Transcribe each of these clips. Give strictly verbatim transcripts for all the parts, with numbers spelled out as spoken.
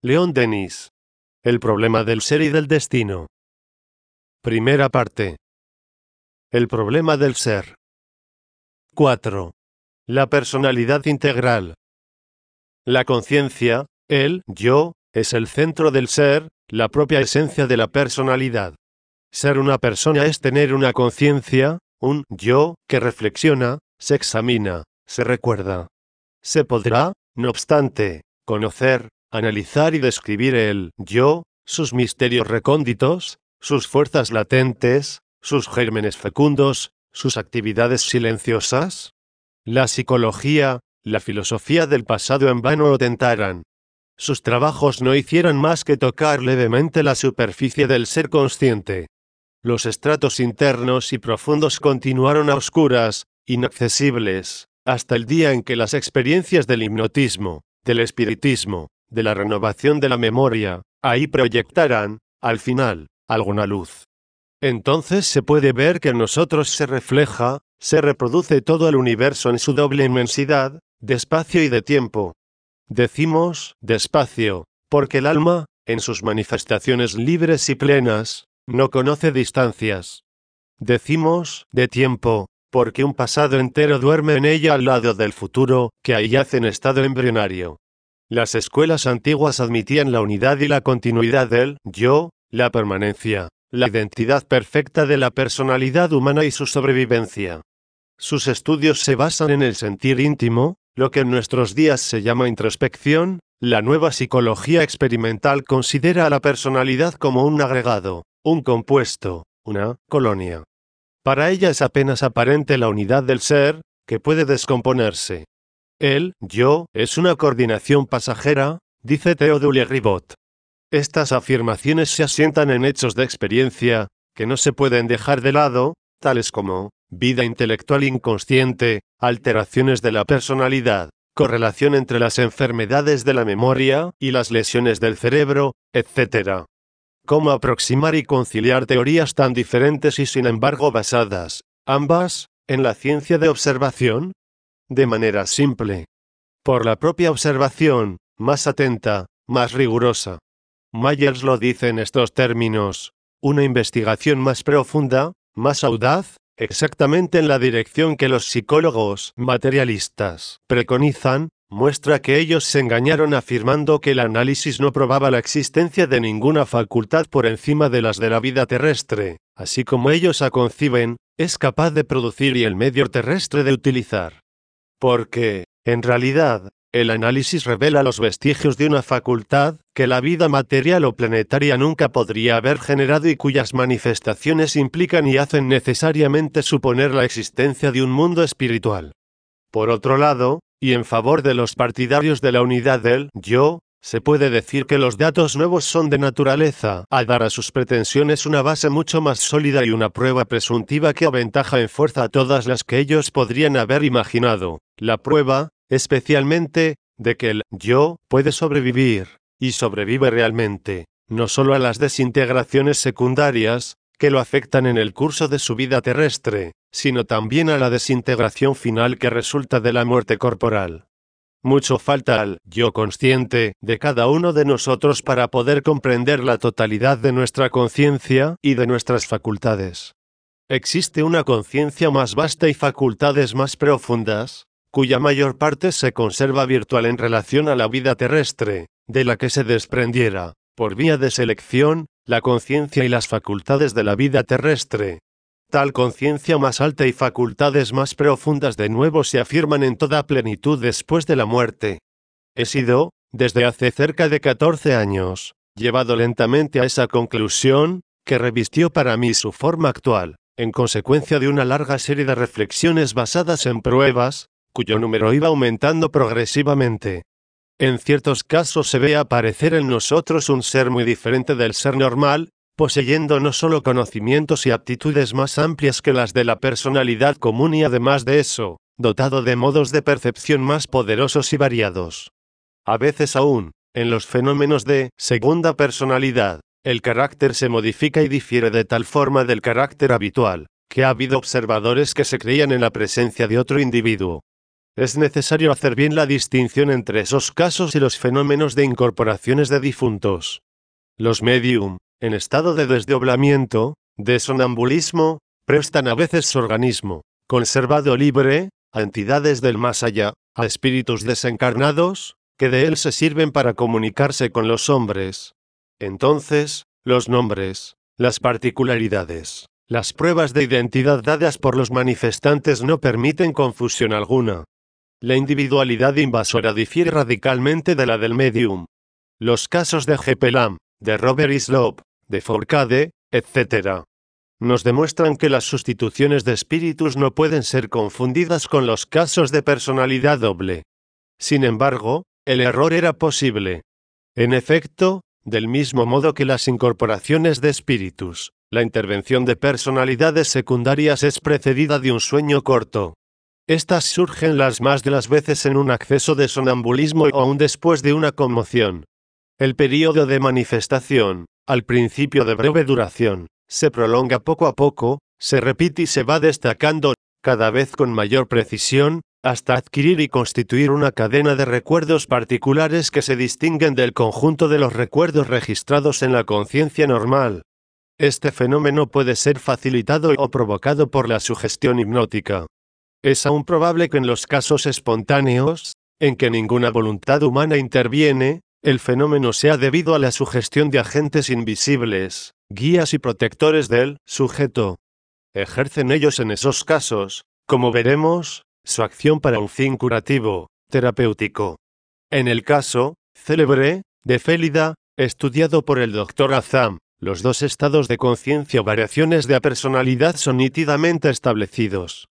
León Denis. El problema del ser y del destino. Primera parte. El problema del ser. cuatro. La personalidad integral. La conciencia, el yo, es el centro del ser, la propia esencia de la personalidad. Ser una persona es tener una conciencia, un yo, que reflexiona, se examina, se recuerda. Se podrá, no obstante, conocer, analizar y describir el yo, sus misterios recónditos, sus fuerzas latentes, sus gérmenes fecundos, sus actividades silenciosas. La psicología, la filosofía del pasado en vano lo tentaran. Sus trabajos no hicieron más que tocar levemente la superficie del ser consciente. Los estratos internos y profundos continuaron a oscuras, inaccesibles, hasta el día en que las experiencias del hipnotismo, del espiritismo, de la renovación de la memoria, ahí proyectaran, al final, alguna luz. Entonces se puede ver que en nosotros se refleja, se reproduce todo el universo en su doble inmensidad, de espacio y de tiempo. Decimos, despacio, porque el alma, en sus manifestaciones libres y plenas, no conoce distancias. Decimos, de tiempo, porque un pasado entero duerme en ella al lado del futuro, que ahí yace en estado embrionario. Las escuelas antiguas admitían la unidad y la continuidad del yo, la permanencia, la identidad perfecta de la personalidad humana y su sobrevivencia. Sus estudios se basan en el sentir íntimo, lo que en nuestros días se llama introspección. La nueva psicología experimental considera a la personalidad como un agregado, un compuesto, una colonia. Para ella es apenas aparente la unidad del ser, que puede descomponerse. El yo es una coordinación pasajera, dice Théodule Ribot. Estas afirmaciones se asientan en hechos de experiencia, que no se pueden dejar de lado, tales como vida intelectual inconsciente, alteraciones de la personalidad, correlación entre las enfermedades de la memoria y las lesiones del cerebro, etcétera. ¿Cómo aproximar y conciliar teorías tan diferentes y sin embargo basadas, ambas, en la ciencia de observación? De manera simple. Por la propia observación, más atenta, más rigurosa. Myers lo dice en estos términos: una investigación más profunda, más audaz, exactamente en la dirección que los psicólogos materialistas preconizan, muestra que ellos se engañaron afirmando que el análisis no probaba la existencia de ninguna facultad por encima de las de la vida terrestre, así como ellos la conciben, es capaz de producir y el medio terrestre de utilizar. Porque, en realidad, el análisis revela los vestigios de una facultad que la vida material o planetaria nunca podría haber generado y cuyas manifestaciones implican y hacen necesariamente suponer la existencia de un mundo espiritual. Por otro lado, y en favor de los partidarios de la unidad del yo, se puede decir que los datos nuevos son de naturaleza a dar a sus pretensiones una base mucho más sólida y una prueba presuntiva que aventaja en fuerza a todas las que ellos podrían haber imaginado. La prueba, especialmente, de que el yo puede sobrevivir, y sobrevive realmente, no solo a las desintegraciones secundarias, que lo afectan en el curso de su vida terrestre, sino también a la desintegración final que resulta de la muerte corporal. Mucho falta al yo consciente de cada uno de nosotros para poder comprender la totalidad de nuestra conciencia y de nuestras facultades. Existe una conciencia más vasta y facultades más profundas, cuya mayor parte se conserva virtual en relación a la vida terrestre, de la que se desprendiera, por vía de selección, la conciencia y las facultades de la vida terrestre. Tal conciencia más alta y facultades más profundas de nuevo se afirman en toda plenitud después de la muerte. He sido, desde hace cerca de catorce años, llevado lentamente a esa conclusión, que revistió para mí su forma actual, en consecuencia de una larga serie de reflexiones basadas en pruebas, cuyo número iba aumentando progresivamente. En ciertos casos se ve aparecer en nosotros un ser muy diferente del ser normal, poseyendo no solo conocimientos y aptitudes más amplias que las de la personalidad común y además de eso, dotado de modos de percepción más poderosos y variados. A veces aún, en los fenómenos de segunda personalidad, el carácter se modifica y difiere de tal forma del carácter habitual, que ha habido observadores que se creían en la presencia de otro individuo. Es necesario hacer bien la distinción entre esos casos y los fenómenos de incorporaciones de difuntos. Los medium, en estado de desdoblamiento, de sonambulismo, prestan a veces su organismo, conservado libre, a entidades del más allá, a espíritus desencarnados, que de él se sirven para comunicarse con los hombres. Entonces, los nombres, las particularidades, las pruebas de identidad dadas por los manifestantes no permiten confusión alguna. La individualidad invasora difiere radicalmente de la del medium. Los casos de G. P. Lam, de Robert Hislop, de Fourcade, etcétera, nos demuestran que las sustituciones de espíritus no pueden ser confundidas con los casos de personalidad doble. Sin embargo, el error era posible. En efecto, del mismo modo que las incorporaciones de espíritus, la intervención de personalidades secundarias es precedida de un sueño corto. Estas surgen las más de las veces en un acceso de sonambulismo o aún después de una conmoción. El período de manifestación, al principio de breve duración, se prolonga poco a poco, se repite y se va destacando, cada vez con mayor precisión, hasta adquirir y constituir una cadena de recuerdos particulares que se distinguen del conjunto de los recuerdos registrados en la conciencia normal. Este fenómeno puede ser facilitado o provocado por la sugestión hipnótica. Es aún probable que en los casos espontáneos, en que ninguna voluntad humana interviene, el fenómeno sea debido a la sugestión de agentes invisibles, guías y protectores del sujeto. Ejercen ellos en esos casos, como veremos, su acción para un fin curativo, terapéutico. En el caso célebre de Félida, estudiado por el doctor Azam, los dos estados de conciencia o variaciones de apersonalidad son nítidamente establecidos.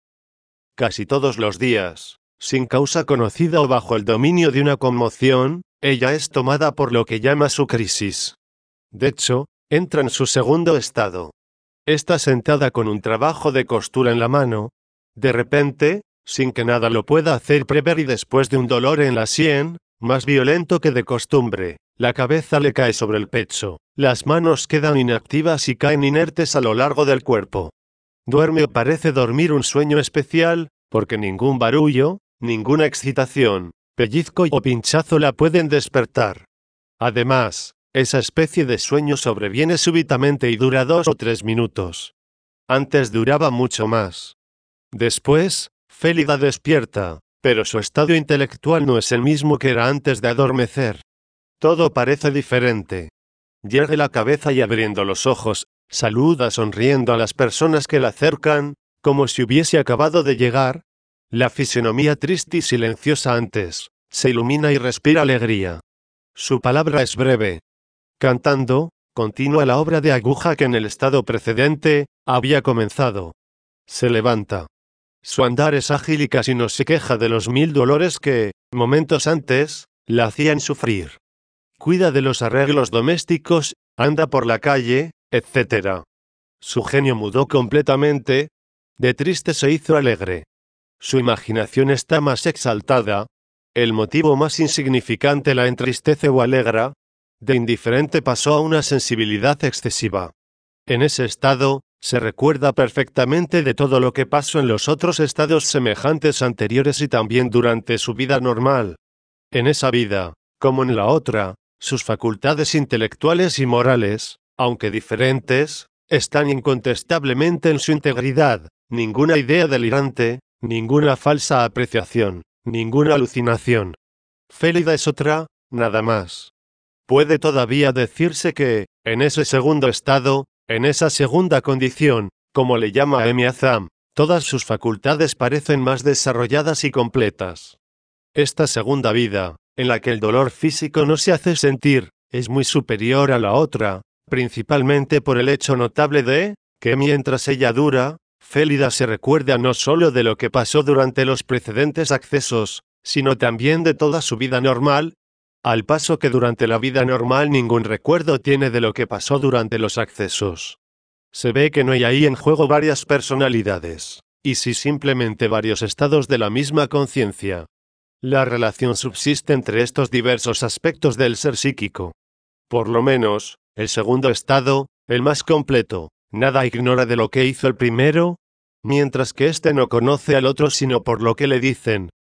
Casi todos los días, sin causa conocida o bajo el dominio de una conmoción, ella es tomada por lo que llama su crisis. De hecho, entra en su segundo estado. Está sentada con un trabajo de costura en la mano. De repente, sin que nada lo pueda hacer prever y después de un dolor en la sien, más violento que de costumbre, la cabeza le cae sobre el pecho, las manos quedan inactivas y caen inertes a lo largo del cuerpo. Duerme o parece dormir un sueño especial, porque ningún barullo, ninguna excitación, pellizco o pinchazo la pueden despertar. Además, esa especie de sueño sobreviene súbitamente y dura dos o tres minutos. Antes duraba mucho más. Después, Félida despierta, pero su estado intelectual no es el mismo que era antes de adormecer. Todo parece diferente. Yergue la cabeza y abriendo los ojos, saluda sonriendo a las personas que la acercan, como si hubiese acabado de llegar. La fisonomía triste y silenciosa antes, se ilumina y respira alegría. Su palabra es breve. Cantando, continúa la obra de aguja que en el estado precedente, había comenzado. Se levanta. Su andar es ágil y casi no se queja de los mil dolores que, momentos antes, la hacían sufrir. Cuida de los arreglos domésticos, anda por la calle, etcétera. Su genio mudó completamente. De triste se hizo alegre. Su imaginación está más exaltada. El motivo más insignificante la entristece o alegra. De indiferente pasó a una sensibilidad excesiva. En ese estado, se recuerda perfectamente de todo lo que pasó en los otros estados semejantes anteriores y también durante su vida normal. En esa vida, como en la otra, sus facultades intelectuales y morales, aunque diferentes, están incontestablemente en su integridad. Ninguna idea delirante, ninguna falsa apreciación, ninguna alucinación. Félida es otra, nada más. Puede todavía decirse que, en ese segundo estado, en esa segunda condición, como le llama a Emi Azam, todas sus facultades parecen más desarrolladas y completas. Esta segunda vida, en la que el dolor físico no se hace sentir, es muy superior a la otra, principalmente por el hecho notable de, que mientras ella dura, Félida se recuerda no solo de lo que pasó durante los precedentes accesos, sino también de toda su vida normal, al paso que durante la vida normal ningún recuerdo tiene de lo que pasó durante los accesos. Se ve que no hay ahí en juego varias personalidades, y sí simplemente varios estados de la misma conciencia. La relación subsiste entre estos diversos aspectos del ser psíquico. Por lo menos, el segundo estado, el más completo, nada ignora de lo que hizo el primero, mientras que éste no conoce al otro sino por lo que le dicen,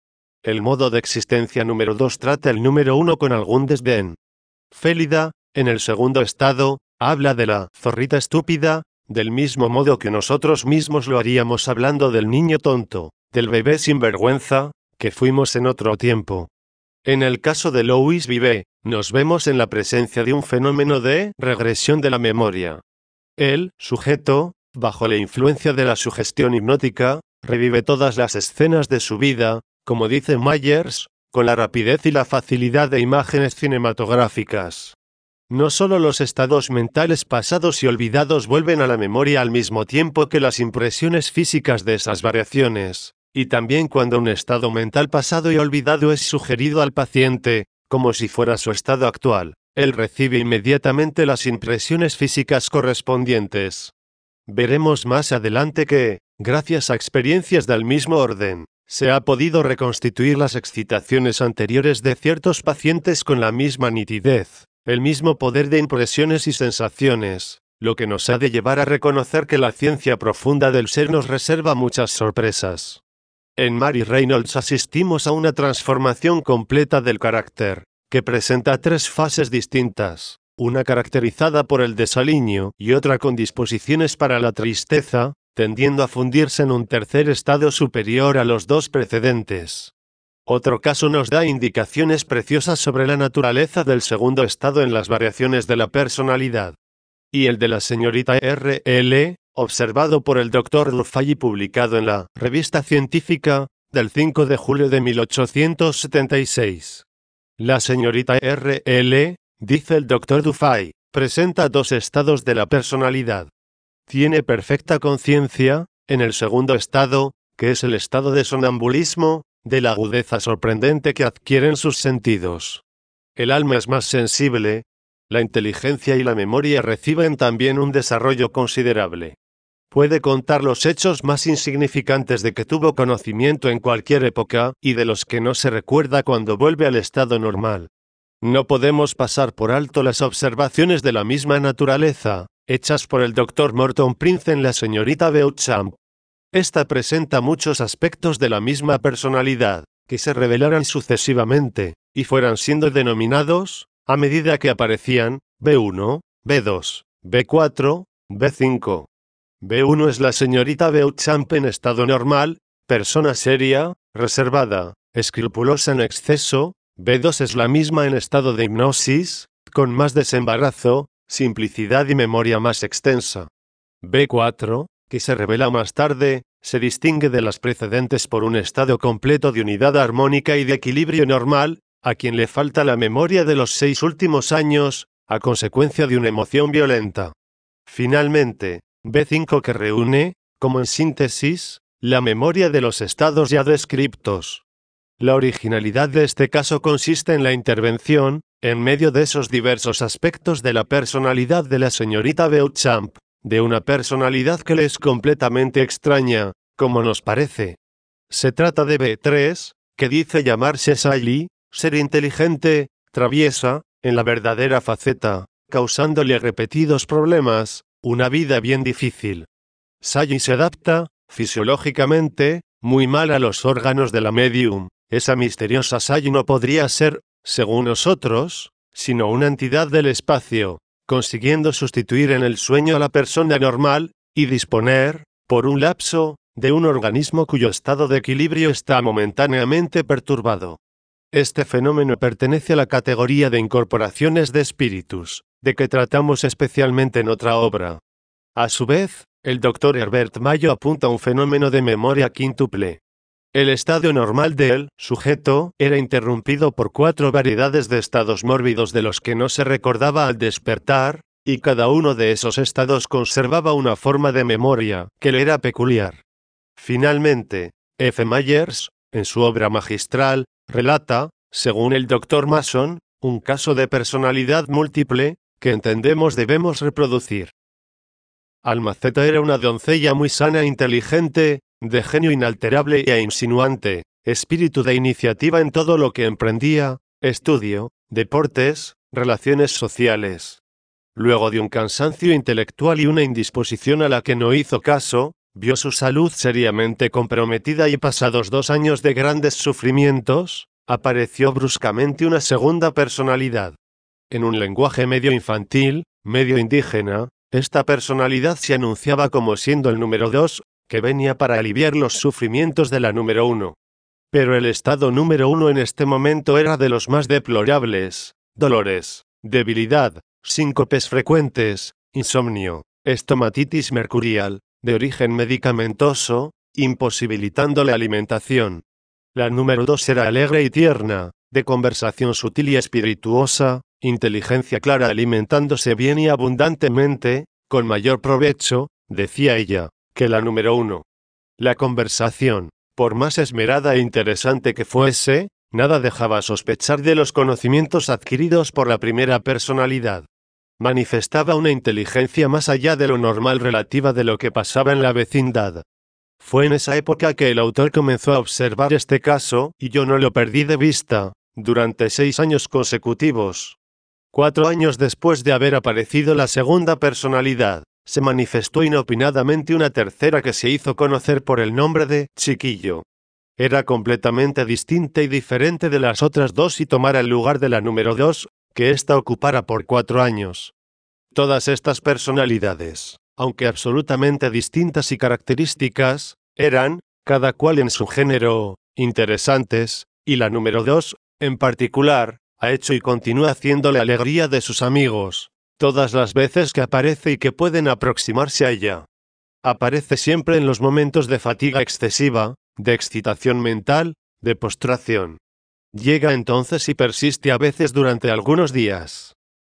El modo de existencia número dos trata el número uno con algún desdén. Félida, en el segundo estado, habla de la zorrita estúpida, del mismo modo que nosotros mismos lo haríamos hablando del niño tonto, del bebé sinvergüenza, que fuimos en otro tiempo. En el caso de Louis Vive, nos vemos en la presencia de un fenómeno de regresión de la memoria. El sujeto, bajo la influencia de la sugestión hipnótica, revive todas las escenas de su vida, como dice Myers, con la rapidez y la facilidad de imágenes cinematográficas. No solo los estados mentales pasados y olvidados vuelven a la memoria al mismo tiempo que las impresiones físicas de esas variaciones, y también cuando un estado mental pasado y olvidado es sugerido al paciente, como si fuera su estado actual, él recibe inmediatamente las impresiones físicas correspondientes. Veremos más adelante que, gracias a experiencias del mismo orden, se ha podido reconstituir las excitaciones anteriores de ciertos pacientes con la misma nitidez, el mismo poder de impresiones y sensaciones, lo que nos ha de llevar a reconocer que la ciencia profunda del ser nos reserva muchas sorpresas. En Mary Reynolds asistimos a una transformación completa del carácter, que presenta tres fases distintas, una caracterizada por el desaliño y otra con disposiciones para la tristeza, tendiendo a fundirse en un tercer estado superior a los dos precedentes. Otro caso nos da indicaciones preciosas sobre la naturaleza del segundo estado en las variaciones de la personalidad. Y el de la señorita R L, observado por el doctor Dufay y publicado en la Revista Científica, del cinco de julio de mil ochocientos setenta y seis. La señorita R L, dice el doctor Dufay, presenta dos estados de la personalidad. Tiene perfecta conciencia, en el segundo estado, que es el estado de sonambulismo, de la agudeza sorprendente que adquieren sus sentidos. El alma es más sensible, la inteligencia y la memoria reciben también un desarrollo considerable. Puede contar los hechos más insignificantes de que tuvo conocimiento en cualquier época, y de los que no se recuerda cuando vuelve al estado normal. No podemos pasar por alto las observaciones de la misma naturaleza, hechas por el doctor Morton Prince en la señorita Beauchamp. Esta presenta muchos aspectos de la misma personalidad, que se revelaran sucesivamente, y fueran siendo denominados, a medida que aparecían, B uno, B dos, B cuatro, B cinco. B uno es la señorita Beauchamp en estado normal, persona seria, reservada, escrupulosa en exceso. B dos es la misma en estado de hipnosis, con más desembarazo, simplicidad y memoria más extensa. B cuatro, que se revela más tarde, se distingue de las precedentes por un estado completo de unidad armónica y de equilibrio normal, a quien le falta la memoria de los seis últimos años, a consecuencia de una emoción violenta. Finalmente, B cinco que reúne, como en síntesis, la memoria de los estados ya descriptos. La originalidad de este caso consiste en la intervención, en medio de esos diversos aspectos de la personalidad de la señorita Beauchamp, de una personalidad que le es completamente extraña, como nos parece. Se trata de B tres, que dice llamarse Sally, ser inteligente, traviesa, en la verdadera faceta, causándole repetidos problemas, una vida bien difícil. Sally se adapta, fisiológicamente, muy mal a los órganos de la medium. Esa misteriosa Sally no podría ser, según nosotros, sino una entidad del espacio, consiguiendo sustituir en el sueño a la persona normal, y disponer, por un lapso, de un organismo cuyo estado de equilibrio está momentáneamente perturbado. Este fenómeno pertenece a la categoría de incorporaciones de espíritus, de que tratamos especialmente en otra obra. A su vez, el doctor Herbert Mayo apunta a un fenómeno de memoria quíntuple. El estado normal del sujeto era interrumpido por cuatro variedades de estados mórbidos de los que no se recordaba al despertar, y cada uno de esos estados conservaba una forma de memoria que le era peculiar. Finalmente, F. Myers, en su obra magistral, relata, según el doctor Mason, un caso de personalidad múltiple, que entendemos debemos reproducir. Almaceta era una doncella muy sana e inteligente, de genio inalterable e insinuante, espíritu de iniciativa en todo lo que emprendía, estudio, deportes, relaciones sociales. Luego de un cansancio intelectual y una indisposición a la que no hizo caso, vio su salud seriamente comprometida y pasados dos años de grandes sufrimientos, apareció bruscamente una segunda personalidad. En un lenguaje medio infantil, medio indígena, esta personalidad se anunciaba como siendo el número dos, que venía para aliviar los sufrimientos de la número uno. Pero el estado número uno en este momento era de los más deplorables: dolores, debilidad, síncopes frecuentes, insomnio, estomatitis mercurial, de origen medicamentoso, imposibilitando la alimentación. La número dos era alegre y tierna, de conversación sutil y espirituosa, inteligencia clara, alimentándose bien y abundantemente, con mayor provecho, decía ella, que la número uno. La conversación, por más esmerada e interesante que fuese, nada dejaba sospechar de los conocimientos adquiridos por la primera personalidad. Manifestaba una inteligencia más allá de lo normal relativa de lo que pasaba en la vecindad. Fue en esa época que el autor comenzó a observar este caso, y yo no lo perdí de vista, durante seis años consecutivos. Cuatro años después de haber aparecido la segunda personalidad, se manifestó inopinadamente una tercera que se hizo conocer por el nombre de Chiquillo. Era completamente distinta y diferente de las otras dos y tomara el lugar de la número dos, que ésta ocupara por cuatro años. Todas estas personalidades, aunque absolutamente distintas y características, eran, cada cual en su género, interesantes, y la número dos, en particular, ha hecho y continúa haciendo la alegría de sus amigos, todas las veces que aparece y que pueden aproximarse a ella. Aparece siempre en los momentos de fatiga excesiva, de excitación mental, de postración. Llega entonces y persiste a veces durante algunos días.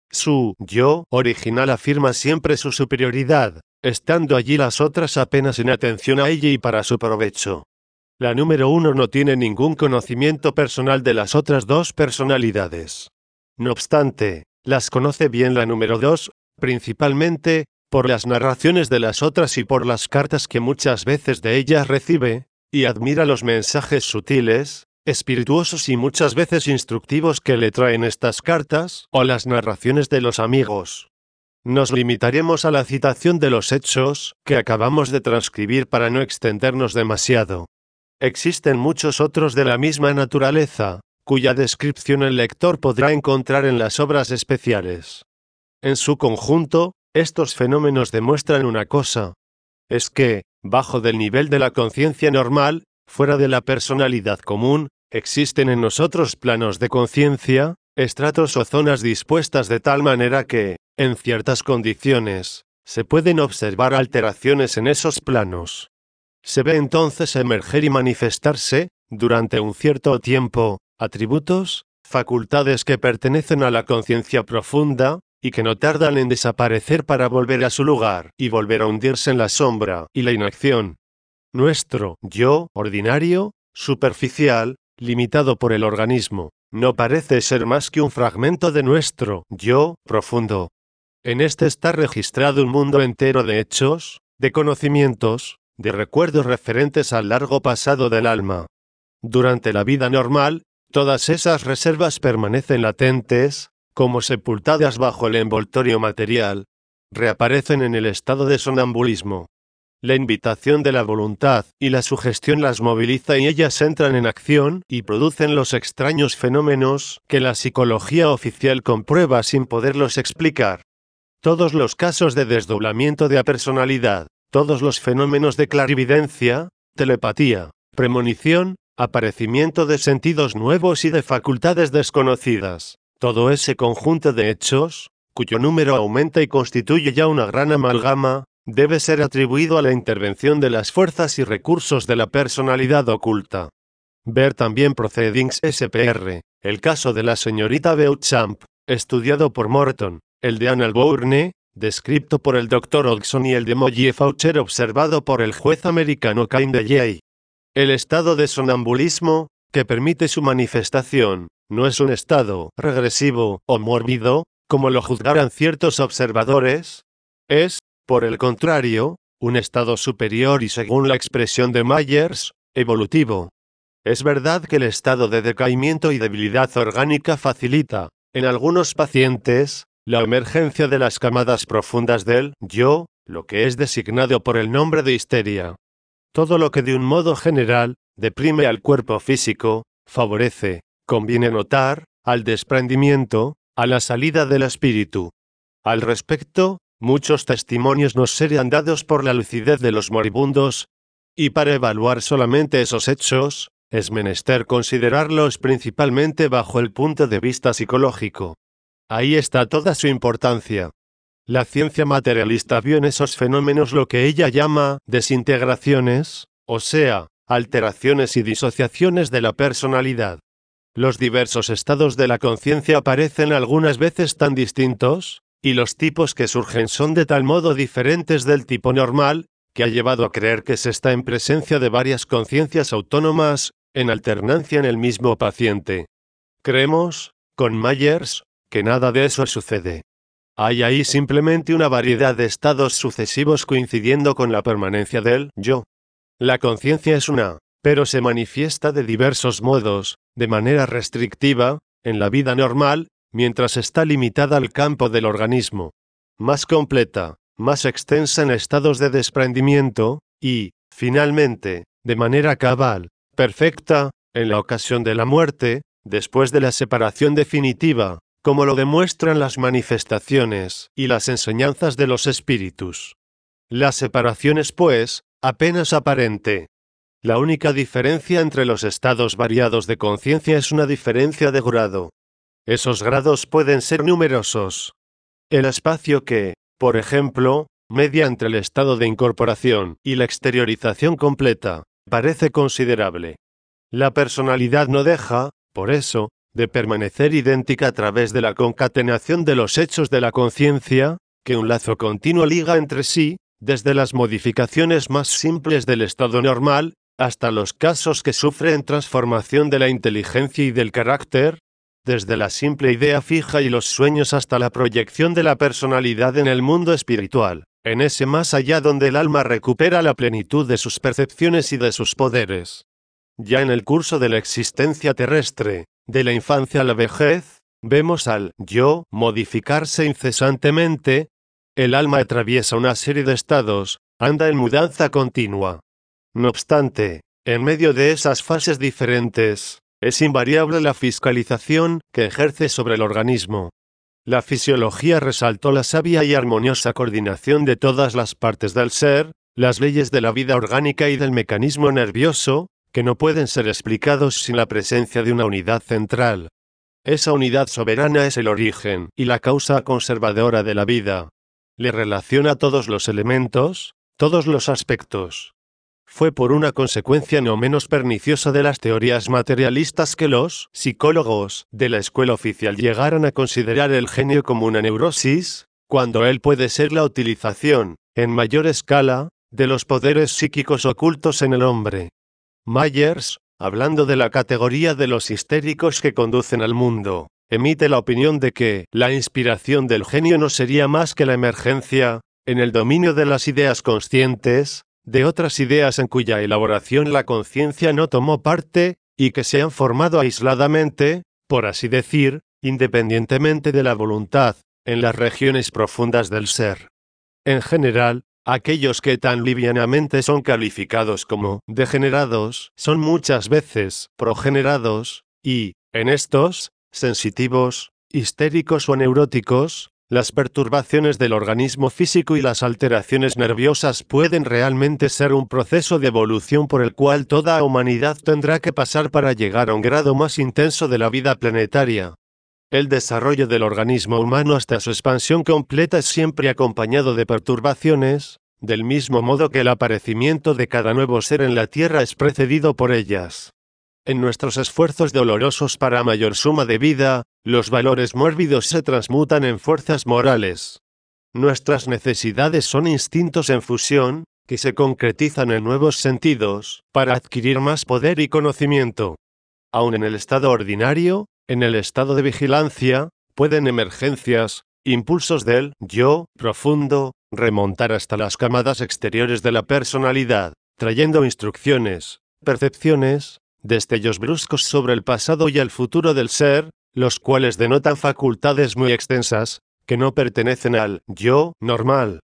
Su yo original afirma siempre su superioridad, estando allí las otras apenas en atención a ella y para su provecho. La número uno no tiene ningún conocimiento personal de las otras dos personalidades. No obstante, las conoce bien la número dos, principalmente, por las narraciones de las otras y por las cartas que muchas veces de ellas recibe, y admira los mensajes sutiles, espirituosos y muchas veces instructivos que le traen estas cartas, o las narraciones de los amigos. Nos limitaremos a la citación de los hechos que acabamos de transcribir para no extendernos demasiado. Existen muchos otros de la misma naturaleza, cuya descripción el lector podrá encontrar en las obras especiales. En su conjunto, estos fenómenos demuestran una cosa. Es que, bajo del nivel de la conciencia normal, fuera de la personalidad común, existen en nosotros planos de conciencia, estratos o zonas dispuestas de tal manera que, en ciertas condiciones, se pueden observar alteraciones en esos planos. Se ve entonces emerger y manifestarse, durante un cierto tiempo, atributos, facultades que pertenecen a la conciencia profunda, y que no tardan en desaparecer para volver a su lugar, y volver a hundirse en la sombra y la inacción. Nuestro yo ordinario, superficial, limitado por el organismo, no parece ser más que un fragmento de nuestro yo profundo. En este está registrado un mundo entero de hechos, de conocimientos, de recuerdos referentes al largo pasado del alma. Durante la vida normal, todas esas reservas permanecen latentes, como sepultadas bajo el envoltorio material, reaparecen en el estado de sonambulismo. La invitación de la voluntad y la sugestión las moviliza y ellas entran en acción y producen los extraños fenómenos que la psicología oficial comprueba sin poderlos explicar. Todos los casos de desdoblamiento de apersonalidad, todos los fenómenos de clarividencia, telepatía, premonición, aparecimiento de sentidos nuevos y de facultades desconocidas, todo ese conjunto de hechos, cuyo número aumenta y constituye ya una gran amalgama, debe ser atribuido a la intervención de las fuerzas y recursos de la personalidad oculta. Ver también Proceedings S P R, el caso de la señorita Beauchamp, estudiado por Morton, el de Annal Bourne, descrito por el doctor Hodgson y el de Molly Faucher observado por el juez americano Cain de Jay. El estado de sonambulismo, que permite su manifestación, no es un estado regresivo o mórbido, como lo juzgaran ciertos observadores. Es, por el contrario, un estado superior y, según la expresión de Myers, evolutivo. Es verdad que el estado de decaimiento y debilidad orgánica facilita, en algunos pacientes, la emergencia de las camadas profundas del yo, lo que es designado por el nombre de histeria. Todo lo que de un modo general deprime al cuerpo físico, favorece, conviene notar, al desprendimiento, a la salida del espíritu. Al respecto, muchos testimonios nos serán dados por la lucidez de los moribundos, y para evaluar solamente esos hechos, es menester considerarlos principalmente bajo el punto de vista psicológico. Ahí está toda su importancia. La ciencia materialista vio en esos fenómenos lo que ella llama desintegraciones, o sea, alteraciones y disociaciones de la personalidad. Los diversos estados de la conciencia parecen algunas veces tan distintos, y los tipos que surgen son de tal modo diferentes del tipo normal, que ha llevado a creer que se está en presencia de varias conciencias autónomas, en alternancia en el mismo paciente. Creemos, con Myers, que nada de eso sucede. Hay ahí simplemente una variedad de estados sucesivos coincidiendo con la permanencia del yo. La conciencia es una, pero se manifiesta de diversos modos, de manera restrictiva, en la vida normal, mientras está limitada al campo del organismo. Más completa, más extensa en estados de desprendimiento, y, finalmente, de manera cabal, perfecta, en la ocasión de la muerte, después de la separación definitiva, como lo demuestran las manifestaciones y las enseñanzas de los espíritus. La separación es, pues, apenas aparente. La única diferencia entre los estados variados de conciencia es una diferencia de grado. Esos grados pueden ser numerosos. El espacio que, por ejemplo, media entre el estado de incorporación y la exteriorización completa, parece considerable. La personalidad no deja, por eso, de permanecer idéntica a través de la concatenación de los hechos de la conciencia, que un lazo continuo liga entre sí, desde las modificaciones más simples del estado normal, hasta los casos que sufren transformación de la inteligencia y del carácter, desde la simple idea fija y los sueños hasta la proyección de la personalidad en el mundo espiritual, en ese más allá donde el alma recupera la plenitud de sus percepciones y de sus poderes. Ya en el curso de la existencia terrestre, de la infancia a la vejez, vemos al yo modificarse incesantemente. El alma atraviesa una serie de estados, anda en mudanza continua. No obstante, en medio de esas fases diferentes, es invariable la fiscalización que ejerce sobre el organismo. La fisiología resaltó la sabia y armoniosa coordinación de todas las partes del ser, las leyes de la vida orgánica y del mecanismo nervioso, que no pueden ser explicados sin la presencia de una unidad central. Esa unidad soberana es el origen y la causa conservadora de la vida. Le relaciona todos los elementos, todos los aspectos. Fue por una consecuencia no menos perniciosa de las teorías materialistas que los psicólogos de la escuela oficial llegaran a considerar el genio como una neurosis, cuando él puede ser la utilización, en mayor escala, de los poderes psíquicos ocultos en el hombre. Myers, hablando de la categoría de los histéricos que conducen al mundo, emite la opinión de que la inspiración del genio no sería más que la emergencia, en el dominio de las ideas conscientes, de otras ideas en cuya elaboración la conciencia no tomó parte, y que se han formado aisladamente, por así decir, independientemente de la voluntad, en las regiones profundas del ser. En general, aquellos que tan livianamente son calificados como degenerados son muchas veces progenerados, y, en estos, sensitivos, histéricos o neuróticos, las perturbaciones del organismo físico y las alteraciones nerviosas pueden realmente ser un proceso de evolución por el cual toda humanidad tendrá que pasar para llegar a un grado más intenso de la vida planetaria. El desarrollo del organismo humano hasta su expansión completa es siempre acompañado de perturbaciones, del mismo modo que el aparecimiento de cada nuevo ser en la Tierra es precedido por ellas. En nuestros esfuerzos dolorosos para mayor suma de vida, los valores mórbidos se transmutan en fuerzas morales. Nuestras necesidades son instintos en fusión, que se concretizan en nuevos sentidos, para adquirir más poder y conocimiento. Aun en el estado ordinario, en el estado de vigilancia, pueden emergencias, impulsos del yo profundo, remontar hasta las camadas exteriores de la personalidad, trayendo instrucciones, percepciones, destellos bruscos sobre el pasado y el futuro del ser, los cuales denotan facultades muy extensas, que no pertenecen al yo normal.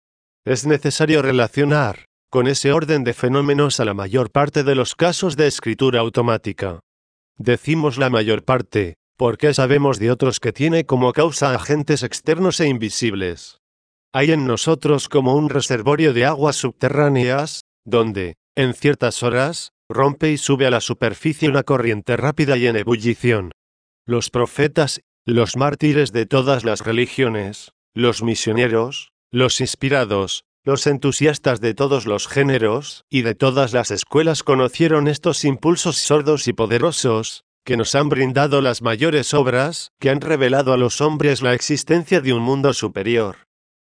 Es necesario relacionar, con ese orden de fenómenos a la mayor parte de los casos de escritura automática. Decimos la mayor parte, porque sabemos de otros que tiene como causa agentes externos e invisibles. Hay en nosotros como un reservorio de aguas subterráneas, donde, en ciertas horas, rompe y sube a la superficie una corriente rápida y en ebullición. Los profetas, los mártires de todas las religiones, los misioneros, los inspirados, los entusiastas de todos los géneros y de todas las escuelas conocieron estos impulsos sordos y poderosos, que nos han brindado las mayores obras, que han revelado a los hombres la existencia de un mundo superior,